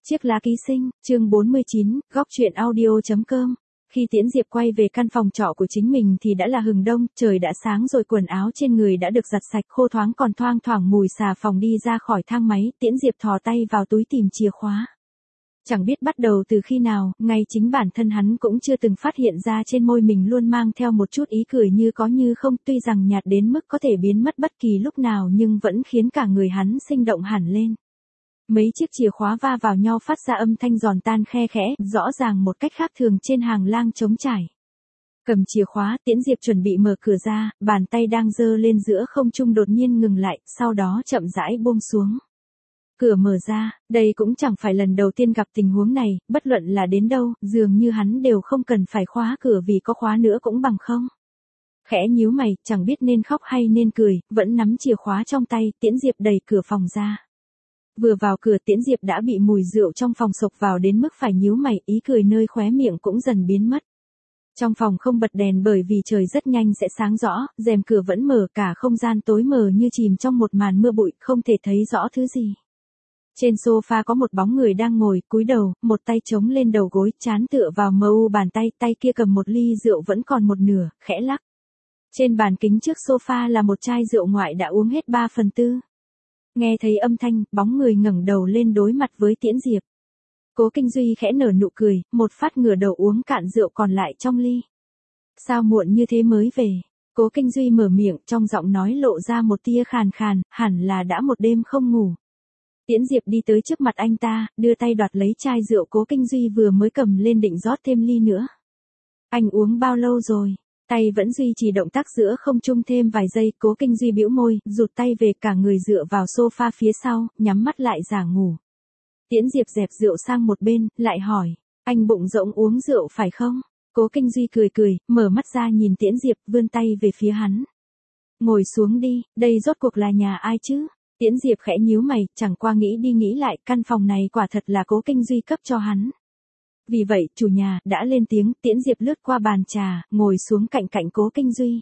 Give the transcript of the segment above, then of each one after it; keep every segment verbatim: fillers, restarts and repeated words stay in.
Chiếc lá ký sinh, chương bốn mươi chín, góc truyện audio.com. Khi Tiễn Diệp quay về căn phòng trọ của chính mình thì đã là hừng đông, trời đã sáng rồi, quần áo trên người đã được giặt sạch khô thoáng, còn thoang thoảng mùi xà phòng. Đi ra khỏi thang máy, Tiễn Diệp thò tay vào túi tìm chìa khóa. Chẳng biết bắt đầu từ khi nào, ngay chính bản thân hắn cũng chưa từng phát hiện ra trên môi mình luôn mang theo một chút ý cười như có như không, tuy rằng nhạt đến mức có thể biến mất bất kỳ lúc nào nhưng vẫn khiến cả người hắn sinh động hẳn lên. Mấy chiếc chìa khóa va vào nhau phát ra âm thanh giòn tan khe khẽ, rõ ràng một cách khác thường trên hàng lang trống trải. Cầm chìa khóa, Tiễn Diệp chuẩn bị mở cửa ra, bàn tay đang giơ lên giữa không trung đột nhiên ngừng lại, sau đó chậm rãi buông xuống. Cửa mở ra, đây cũng chẳng phải lần đầu tiên gặp tình huống này, bất luận là đến đâu, dường như hắn đều không cần phải khóa cửa vì có khóa nữa cũng bằng không. Khẽ nhíu mày, chẳng biết nên khóc hay nên cười, vẫn nắm chìa khóa trong tay, Tiễn Diệp đẩy cửa phòng ra. Vừa vào cửa, Tiễn Diệp đã bị mùi rượu trong phòng sộc vào đến mức phải nhíu mày, ý cười nơi khóe miệng cũng dần biến mất. Trong phòng không bật đèn bởi vì trời rất nhanh sẽ sáng rõ, rèm cửa vẫn mở, cả không gian tối mờ như chìm trong một màn mưa bụi, không thể thấy rõ thứ gì. Trên sofa có một bóng người đang ngồi, cúi đầu, một tay chống lên đầu gối, trán tựa vào mờ u bàn tay, tay kia cầm một ly rượu vẫn còn một nửa, khẽ lắc. Trên bàn kính trước sofa là một chai rượu ngoại đã uống hết ba phần tư. Nghe thấy âm thanh, bóng người ngẩng đầu lên đối mặt với Tiễn Diệp. Cố Kinh Duy khẽ nở nụ cười, một phát ngửa đầu uống cạn rượu còn lại trong ly. Sao muộn như thế mới về? Cố Kinh Duy mở miệng, trong giọng nói lộ ra một tia khàn khàn, hẳn là đã một đêm không ngủ. Tiễn Diệp đi tới trước mặt anh ta, đưa tay đoạt lấy chai rượu Cố Kinh Duy vừa mới cầm lên định rót thêm ly nữa. Anh uống bao lâu rồi? Tay vẫn duy trì động tác giữa không trung thêm vài giây, Cố Kinh Duy bĩu môi, rụt tay về, cả người dựa vào sofa phía sau, nhắm mắt lại giả ngủ. Tiễn Diệp dẹp rượu sang một bên, lại hỏi, anh bụng rỗng uống rượu phải không? Cố Kinh Duy cười cười, mở mắt ra nhìn Tiễn Diệp, vươn tay về phía hắn. Ngồi xuống đi, đây rốt cuộc là nhà ai chứ? Tiễn Diệp khẽ nhíu mày, chẳng qua nghĩ đi nghĩ lại, căn phòng này quả thật là Cố Kinh Duy cấp cho hắn. Vì vậy, chủ nhà đã lên tiếng, Tiễn Diệp lướt qua bàn trà, ngồi xuống cạnh cạnh Cố Kinh Duy.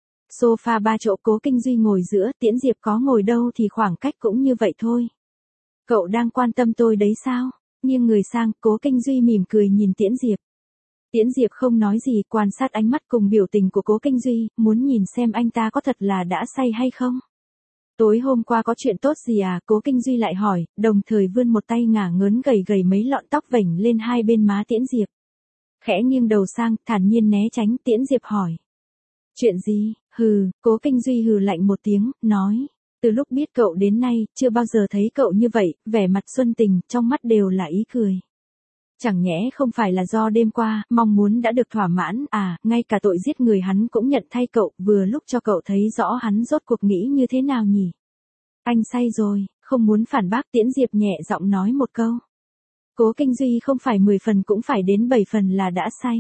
Sofa ba chỗ, Cố Kinh Duy ngồi giữa, Tiễn Diệp có ngồi đâu thì khoảng cách cũng như vậy thôi. Cậu đang quan tâm tôi đấy sao? Nghiêng người sang, Cố Kinh Duy mỉm cười nhìn Tiễn Diệp. Tiễn Diệp không nói gì, quan sát ánh mắt cùng biểu tình của Cố Kinh Duy, muốn nhìn xem anh ta có thật là đã say hay không. Tối hôm qua có chuyện tốt gì à? Cố Kinh Duy lại hỏi, đồng thời vươn một tay ngả ngớn gầy gầy mấy lọn tóc vểnh lên hai bên má Tiễn Diệp. Khẽ nghiêng đầu sang, thản nhiên né tránh, Tiễn Diệp hỏi. Chuyện gì? Hừ, Cố Kinh Duy hừ lạnh một tiếng, nói. Từ lúc biết cậu đến nay, chưa bao giờ thấy cậu như vậy, vẻ mặt xuân tình, trong mắt đều là ý cười. Chẳng nhẽ không phải là do đêm qua, mong muốn đã được thỏa mãn, à, ngay cả tội giết người hắn cũng nhận thay cậu, vừa lúc cho cậu thấy rõ hắn rốt cuộc nghĩ như thế nào nhỉ? Anh say rồi, không muốn phản bác, Tiễn Diệp nhẹ giọng nói một câu. Cố Kinh Duy không phải mười phần cũng phải đến bảy phần là đã say.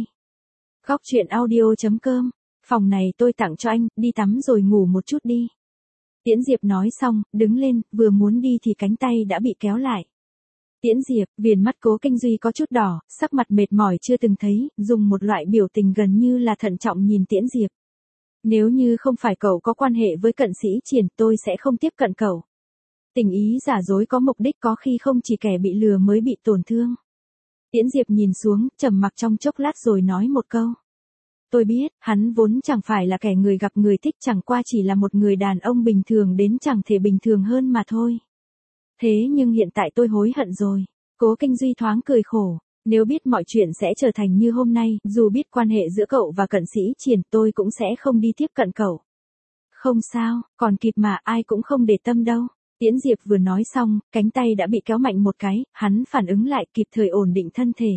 Góc truyện audio.com, phòng này tôi tặng cho anh, đi tắm rồi ngủ một chút đi. Tiễn Diệp nói xong, đứng lên, vừa muốn đi thì cánh tay đã bị kéo lại. Tiễn Diệp, viền mắt Cố Kinh Duy có chút đỏ, sắc mặt mệt mỏi chưa từng thấy, dùng một loại biểu tình gần như là thận trọng nhìn Tiễn Diệp. Nếu như không phải cậu có quan hệ với Cận Sĩ Triển, tôi sẽ không tiếp cận cậu. Tình ý giả dối có mục đích, có khi không chỉ kẻ bị lừa mới bị tổn thương. Tiễn Diệp nhìn xuống, trầm mặc trong chốc lát rồi nói một câu. Tôi biết, hắn vốn chẳng phải là kẻ người gặp người thích, chẳng qua chỉ là một người đàn ông bình thường đến chẳng thể bình thường hơn mà thôi. Thế nhưng hiện tại tôi hối hận rồi. Cố Kinh Duy thoáng cười khổ. Nếu biết mọi chuyện sẽ trở thành như hôm nay, dù biết quan hệ giữa cậu và Cận Sĩ Triển, tôi cũng sẽ không đi tiếp cận cậu. Không sao, còn kịp mà, ai cũng không để tâm đâu. Tiễn Diệp vừa nói xong, cánh tay đã bị kéo mạnh một cái, hắn phản ứng lại, kịp thời ổn định thân thể.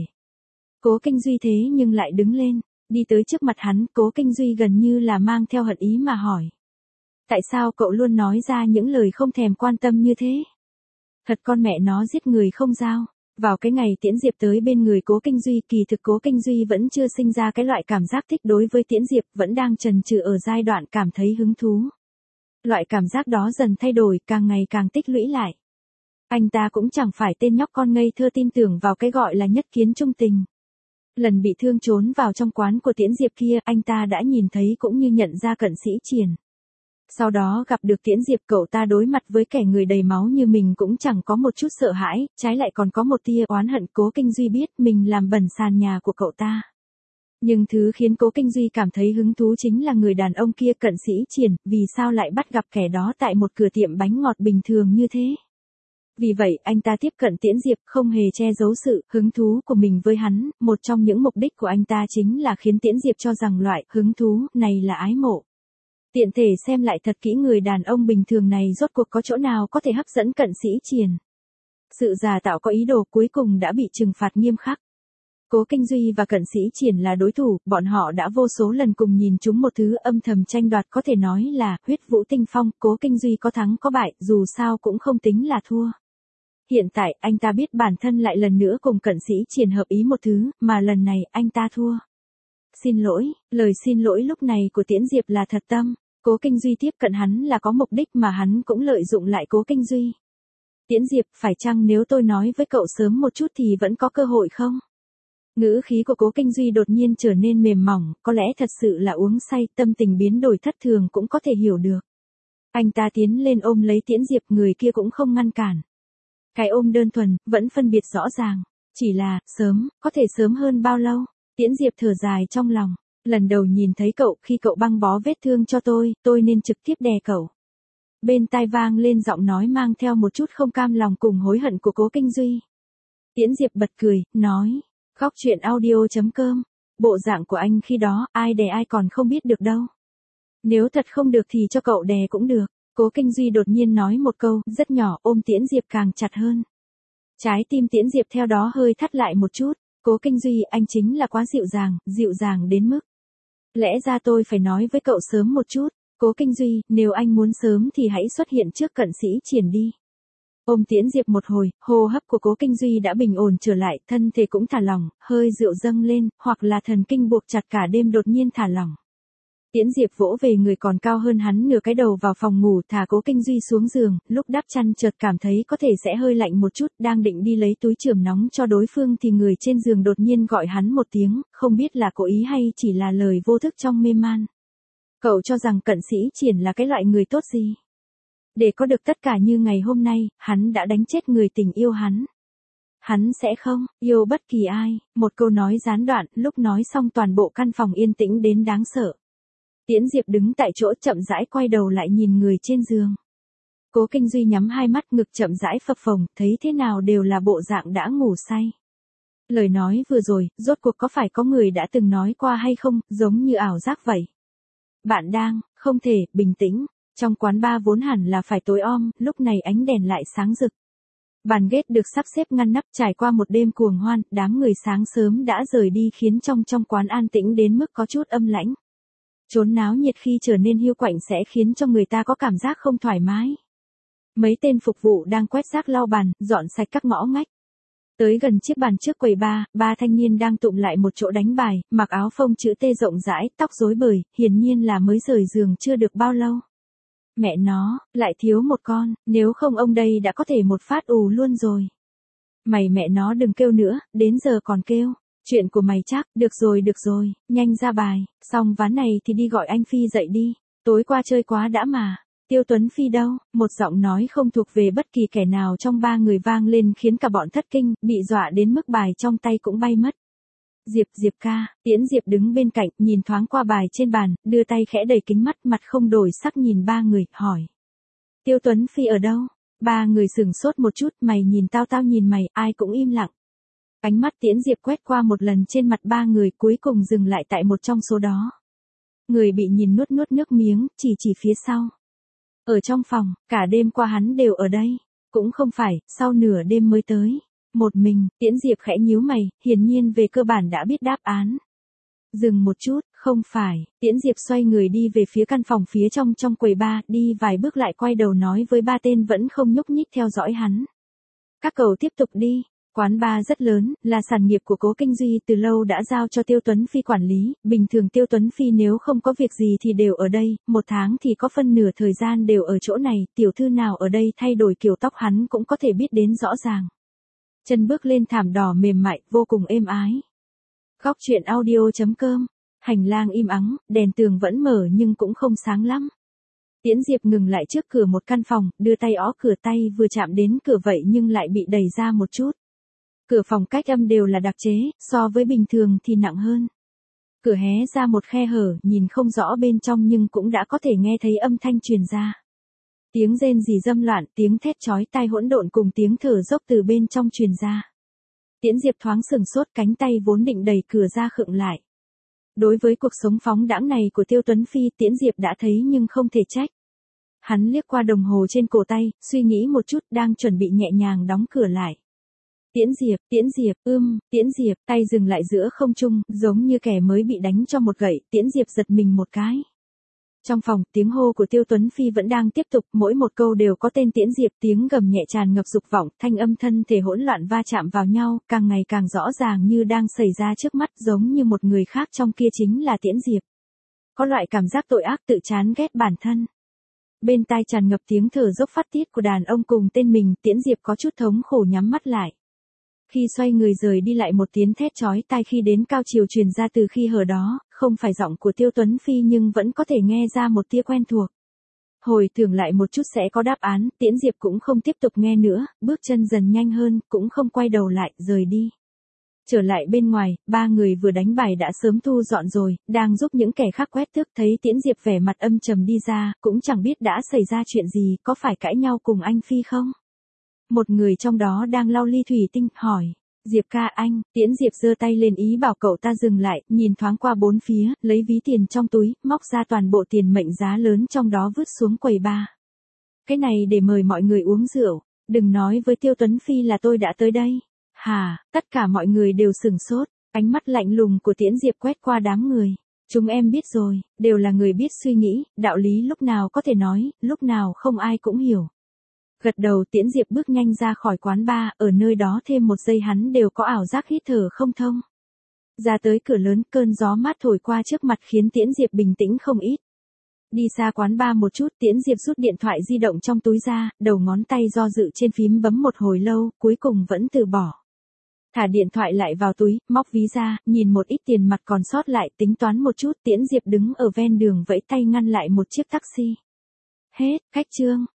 Cố Kinh Duy thế nhưng lại đứng lên, đi tới trước mặt hắn, Cố Kinh Duy gần như là mang theo hận ý mà hỏi. Tại sao cậu luôn nói ra những lời không thèm quan tâm như thế? Thật con mẹ nó giết người không dao. Vào cái ngày Tiễn Diệp tới bên người Cố Kinh Duy, kỳ thực Cố Kinh Duy vẫn chưa sinh ra cái loại cảm giác thích đối với Tiễn Diệp, vẫn đang chần chừ ở giai đoạn cảm thấy hứng thú. Loại cảm giác đó dần thay đổi, càng ngày càng tích lũy lại. Anh ta cũng chẳng phải tên nhóc con ngây thơ tin tưởng vào cái gọi là nhất kiến trung tình. Lần bị thương trốn vào trong quán của Tiễn Diệp kia, anh ta đã nhìn thấy cũng như nhận ra Cận Sĩ Triển. Sau đó gặp được Tiễn Diệp, cậu ta đối mặt với kẻ người đầy máu như mình cũng chẳng có một chút sợ hãi, trái lại còn có một tia oán hận. Cố Kinh Duy biết mình làm bẩn sàn nhà của cậu ta. Nhưng thứ khiến Cố Kinh Duy cảm thấy hứng thú chính là người đàn ông kia, Cận Sĩ Triển, vì sao lại bắt gặp kẻ đó tại một cửa tiệm bánh ngọt bình thường như thế. Vì vậy, anh ta tiếp cận Tiễn Diệp, không hề che giấu sự hứng thú của mình với hắn. Một trong những mục đích của anh ta chính là khiến Tiễn Diệp cho rằng loại hứng thú này là ái mộ. Tiện thể xem lại thật kỹ người đàn ông bình thường này rốt cuộc có chỗ nào có thể hấp dẫn Cận Sĩ Triển. Sự giả tạo có ý đồ cuối cùng đã bị trừng phạt nghiêm khắc. Cố Kinh Duy và Cận Sĩ Triển là đối thủ, bọn họ đã vô số lần cùng nhìn chúng một thứ âm thầm tranh đoạt, có thể nói là huyết vũ tinh phong. Cố Kinh Duy có thắng có bại, dù sao cũng không tính là thua. Hiện tại, anh ta biết bản thân lại lần nữa cùng Cận Sĩ Triển hợp ý một thứ, mà lần này anh ta thua. Xin lỗi, lời xin lỗi lúc này của Tiễn Diệp là thật tâm. Cố Kinh Duy tiếp cận hắn là có mục đích mà hắn cũng lợi dụng lại Cố Kinh Duy. Tiễn Diệp, phải chăng nếu tôi nói với cậu sớm một chút thì vẫn có cơ hội không? Ngữ khí của Cố Kinh Duy đột nhiên trở nên mềm mỏng, có lẽ thật sự là uống say, tâm tình biến đổi thất thường cũng có thể hiểu được. Anh ta tiến lên ôm lấy Tiễn Diệp, người kia cũng không ngăn cản. Cái ôm đơn thuần, vẫn phân biệt rõ ràng. Chỉ là, sớm, có thể sớm hơn bao lâu? Tiễn Diệp thở dài trong lòng. Lần đầu nhìn thấy cậu, khi cậu băng bó vết thương cho tôi, tôi nên trực tiếp đè cậu. Bên tai vang lên giọng nói mang theo một chút không cam lòng cùng hối hận của Cố Kinh Duy. Tiễn Diệp bật cười, nói. Góc truyện audio chấm com. Bộ dạng của anh khi đó, ai đè ai còn không biết được đâu. Nếu thật không được thì cho cậu đè cũng được. Cố Kinh Duy đột nhiên nói một câu, rất nhỏ, ôm Tiễn Diệp càng chặt hơn. Trái tim Tiễn Diệp theo đó hơi thắt lại một chút. Cố Kinh Duy, anh chính là quá dịu dàng, dịu dàng đến mức. Lẽ ra tôi phải nói với cậu sớm một chút. Cố Kinh Duy, nếu anh muốn sớm thì hãy xuất hiện trước Cận Sĩ Triển đi. Ôm Tiễn Diệp một hồi, hô hấp của Cố Kinh Duy đã bình ổn trở lại, thân thể cũng thả lỏng, hơi rượu dâng lên, hoặc là thần kinh buộc chặt cả đêm đột nhiên thả lỏng. Tiễn Diệp vỗ về người còn cao hơn hắn nửa cái đầu vào phòng ngủ, thả Cố Kinh Duy xuống giường, lúc đắp chăn chợt cảm thấy có thể sẽ hơi lạnh một chút, đang định đi lấy túi chườm nóng cho đối phương thì người trên giường đột nhiên gọi hắn một tiếng, không biết là cố ý hay chỉ là lời vô thức trong mê man. Cậu cho rằng Cận Sĩ Triển là cái loại người tốt gì? Để có được tất cả như ngày hôm nay, hắn đã đánh chết người tình yêu hắn. Hắn sẽ không yêu bất kỳ ai. Một câu nói gián đoạn, lúc nói xong toàn bộ căn phòng yên tĩnh đến đáng sợ. Tiễn Diệp đứng tại chỗ chậm rãi quay đầu lại nhìn người trên giường. Cố Kinh Duy nhắm hai mắt, ngực chậm rãi phập phồng, thấy thế nào đều là bộ dạng đã ngủ say. Lời nói vừa rồi, rốt cuộc có phải có người đã từng nói qua hay không, giống như ảo giác vậy. Bạn đang, không thể, bình tĩnh. Trong quán bar vốn hẳn là phải tối om, lúc này ánh đèn lại sáng rực. Bàn ghế được sắp xếp ngăn nắp, trải qua một đêm cuồng hoan, đám người sáng sớm đã rời đi khiến trong trong quán an tĩnh đến mức có chút âm lãnh. Chốn náo nhiệt khi trở nên hiu quạnh sẽ khiến cho người ta có cảm giác không thoải mái. Mấy tên phục vụ đang quét rác lau bàn, dọn sạch các ngõ ngách. Tới gần chiếc bàn trước quầy bar, ba thanh niên đang tụm lại một chỗ đánh bài, mặc áo phông chữ T rộng rãi, tóc rối bời, hiển nhiên là mới rời giường chưa được bao lâu. Mẹ nó, lại thiếu một con, nếu không ông đây đã có thể một phát ù luôn rồi. Mày mẹ nó đừng kêu nữa, đến giờ còn kêu. Chuyện của mày chắc, được rồi được rồi, nhanh ra bài, xong ván này thì đi gọi anh Phi dậy đi. Tối qua chơi quá đã mà. Tiêu Tuấn Phi đâu? Một giọng nói không thuộc về bất kỳ kẻ nào trong ba người vang lên khiến cả bọn thất kinh, bị dọa đến mức bài trong tay cũng bay mất. Diệp, Diệp ca. Tiễn Diệp đứng bên cạnh, nhìn thoáng qua bài trên bàn, đưa tay khẽ đẩy kính mắt, mặt không đổi sắc nhìn ba người, hỏi. Tiêu Tuấn Phi ở đâu? Ba người sửng sốt một chút, mày nhìn tao tao nhìn mày, ai cũng im lặng. Ánh mắt Tiễn Diệp quét qua một lần trên mặt ba người, cuối cùng dừng lại tại một trong số đó. Người bị nhìn nuốt nuốt nước miếng, chỉ chỉ phía sau. Ở trong phòng, cả đêm qua hắn đều ở đây. Cũng không phải, sau nửa đêm mới tới. Một mình, Tiễn Diệp khẽ nhíu mày, hiển nhiên về cơ bản đã biết đáp án. Dừng một chút, không phải, Tiễn Diệp xoay người đi về phía căn phòng phía trong trong quầy bar, đi vài bước lại quay đầu nói với ba tên vẫn không nhúc nhích theo dõi hắn. Các cậu tiếp tục đi. Quán bar rất lớn, là sản nghiệp của Cố Kinh Duy từ lâu đã giao cho Tiêu Tuấn Phi quản lý, bình thường Tiêu Tuấn Phi nếu không có việc gì thì đều ở đây, một tháng thì có phân nửa thời gian đều ở chỗ này, tiểu thư nào ở đây thay đổi kiểu tóc hắn cũng có thể biết đến rõ ràng. Chân bước lên thảm đỏ mềm mại, vô cùng êm ái. Góc truyện audio chấm com, hành lang im ắng, đèn tường vẫn mở nhưng cũng không sáng lắm. Tiễn Diệp ngừng lại trước cửa một căn phòng, đưa tay õ cửa, tay vừa chạm đến cửa vậy nhưng lại bị đẩy ra một chút. Cửa phòng cách âm đều là đặc chế, so với bình thường thì nặng hơn. Cửa hé ra một khe hở, nhìn không rõ bên trong nhưng cũng đã có thể nghe thấy âm thanh truyền ra. Tiếng rên rỉ dâm loạn, tiếng thét chói tai hỗn độn cùng tiếng thở dốc từ bên trong truyền ra. Tiễn Diệp thoáng sừng sốt, cánh tay vốn định đẩy cửa ra khựng lại. Đối với cuộc sống phóng đãng này của Tiêu Tuấn Phi, Tiễn Diệp đã thấy nhưng không thể trách. Hắn liếc qua đồng hồ trên cổ tay, suy nghĩ một chút, đang chuẩn bị nhẹ nhàng đóng cửa lại. Tiễn Diệp, Tiễn Diệp, ưm, Tiễn Diệp, tay dừng lại giữa không trung, giống như kẻ mới bị đánh cho một gậy, Tiễn Diệp giật mình một cái. Trong phòng, tiếng hô của Tiêu Tuấn Phi vẫn đang tiếp tục, mỗi một câu đều có tên Tiễn Diệp, tiếng gầm nhẹ tràn ngập dục vọng, thanh âm thân thể hỗn loạn va chạm vào nhau, càng ngày càng rõ ràng như đang xảy ra trước mắt, giống như một người khác trong kia chính là Tiễn Diệp. Có loại cảm giác tội ác tự chán ghét bản thân. Bên tai tràn ngập tiếng thở dốc phát tiết của đàn ông cùng tên mình, Tiễn Diệp có chút thống khổ nhắm mắt lại. Khi xoay người rời đi lại một tiếng thét chói tai khi đến cao chiều truyền ra từ khi hở đó, không phải giọng của Tiêu Tuấn Phi nhưng vẫn có thể nghe ra một tia quen thuộc. Hồi tưởng lại một chút sẽ có đáp án, Tiễn Diệp cũng không tiếp tục nghe nữa, bước chân dần nhanh hơn, cũng không quay đầu lại, rời đi. Trở lại bên ngoài, ba người vừa đánh bài đã sớm thu dọn rồi, đang giúp những kẻ khác quét tước, thấy Tiễn Diệp vẻ mặt âm trầm đi ra, cũng chẳng biết đã xảy ra chuyện gì, có phải cãi nhau cùng anh Phi không? Một người trong đó đang lau ly thủy tinh, hỏi. Diệp ca anh, Tiễn Diệp giơ tay lên ý bảo cậu ta dừng lại, nhìn thoáng qua bốn phía, lấy ví tiền trong túi, móc ra toàn bộ tiền mệnh giá lớn trong đó vứt xuống quầy bar. Cái này để mời mọi người uống rượu, đừng nói với Tiêu Tuấn Phi là tôi đã tới đây. Hà, tất cả mọi người đều sửng sốt, ánh mắt lạnh lùng của Tiễn Diệp quét qua đám người. Chúng em biết rồi, đều là người biết suy nghĩ, đạo lý lúc nào có thể nói, lúc nào không ai cũng hiểu. Gật đầu, Tiễn Diệp bước nhanh ra khỏi quán bar, ở nơi đó thêm một giây hắn đều có ảo giác hít thở không thông. Ra tới cửa lớn, cơn gió mát thổi qua trước mặt khiến Tiễn Diệp bình tĩnh không ít. Đi xa quán bar một chút, Tiễn Diệp rút điện thoại di động trong túi ra, đầu ngón tay do dự trên phím bấm một hồi lâu, cuối cùng vẫn từ bỏ. Thả điện thoại lại vào túi, móc ví ra, nhìn một ít tiền mặt còn sót lại, tính toán một chút, Tiễn Diệp đứng ở ven đường vẫy tay ngăn lại một chiếc taxi. Hết, khách chương.